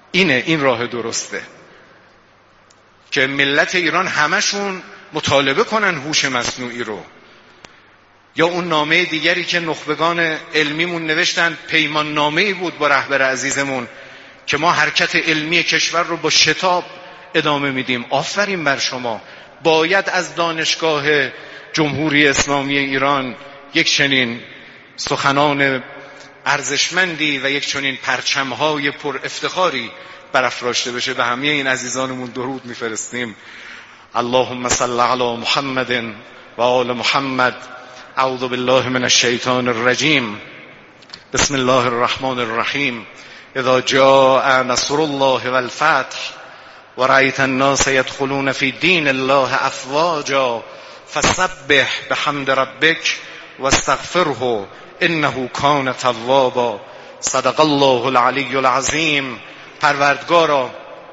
اینه، این راه درسته که ملت ایران همشون مطالبه کنن هوش مصنوعی رو. یا اون نامه دیگری که نخبگان علمیمون نوشتن، پیمان نامه‌ای بود با رهبر عزیزمون که ما حرکت علمی کشور رو با شتاب ادامه میدیم. آفرین بر شما. باید از دانشگاه جمهوری اسلامی ایران یک چنین سخنان ارزشمندی و یک چنین پرچم‌های پر افتخاری برافراشته بشه. به همه این عزیزانمون درود میفرستیم. اللهم صل علی محمد و آل محمد. اعوذ بالله من الشیطان الرجیم. بسم الله الرحمن الرحیم. اذا جاء نصر الله والفتح ورأيت الناس يدخلون في دين الله افواجا فسبح بحمد ربك واستغفره انه كان توابا. صدق الله العلی العظیم. پروردگارا،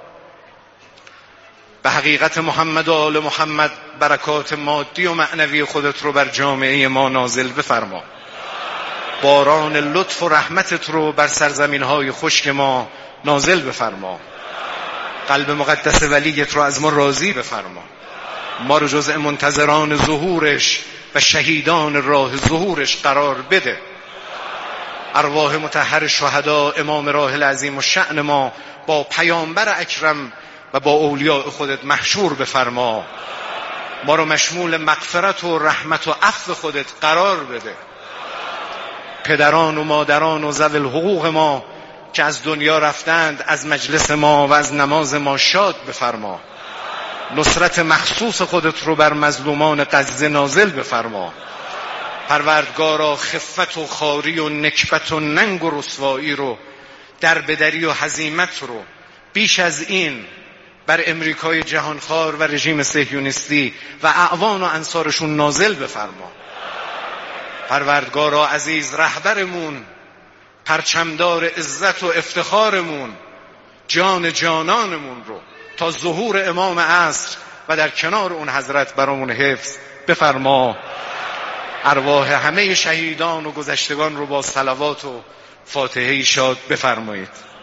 به حقیقت محمد و آل محمد برکات مادی و معنوی خودت رو بر جامعه ما نازل بفرما. باران لطف و رحمتت رو بر سرزمین‌های خشک ما نازل بفرما. قلب مقدس ولیت رو از ما راضی بفرما. ما رو جزء منتظران ظهورش و شهیدان راه ظهورش قرار بده. ارواح مطهر شهدا امام راحل عظیم و شأن ما با پیامبر اکرم و با اولیاء خودت محشور بفرما. ما رو مشمول مغفرت و رحمت و عفو خودت قرار بده. پدران و مادران و ذوی الحقوق ما که از دنیا رفتند از مجلس ما و از نماز ما شاد بفرما. نصرت مخصوص خودت رو بر مظلومان غزه نازل بفرما. پروردگارا، خفت و خاری و نکبت و ننگ و رسوایی رو، دربدری و هزیمت رو بیش از این بر امریکای جهانخوار و رژیم صهیونیستی و اعوان و انصارشون نازل بفرما. پروردگارا عزیز، رهبرمون، پرچمدار عزت و افتخارمون، جان جانانمون رو تا ظهور امام عصر و در کنار اون حضرت برامون حفظ بفرما. ارواح همه شهیدان و گذشتگان رو با صلوات و فاتحه شاد بفرمایید.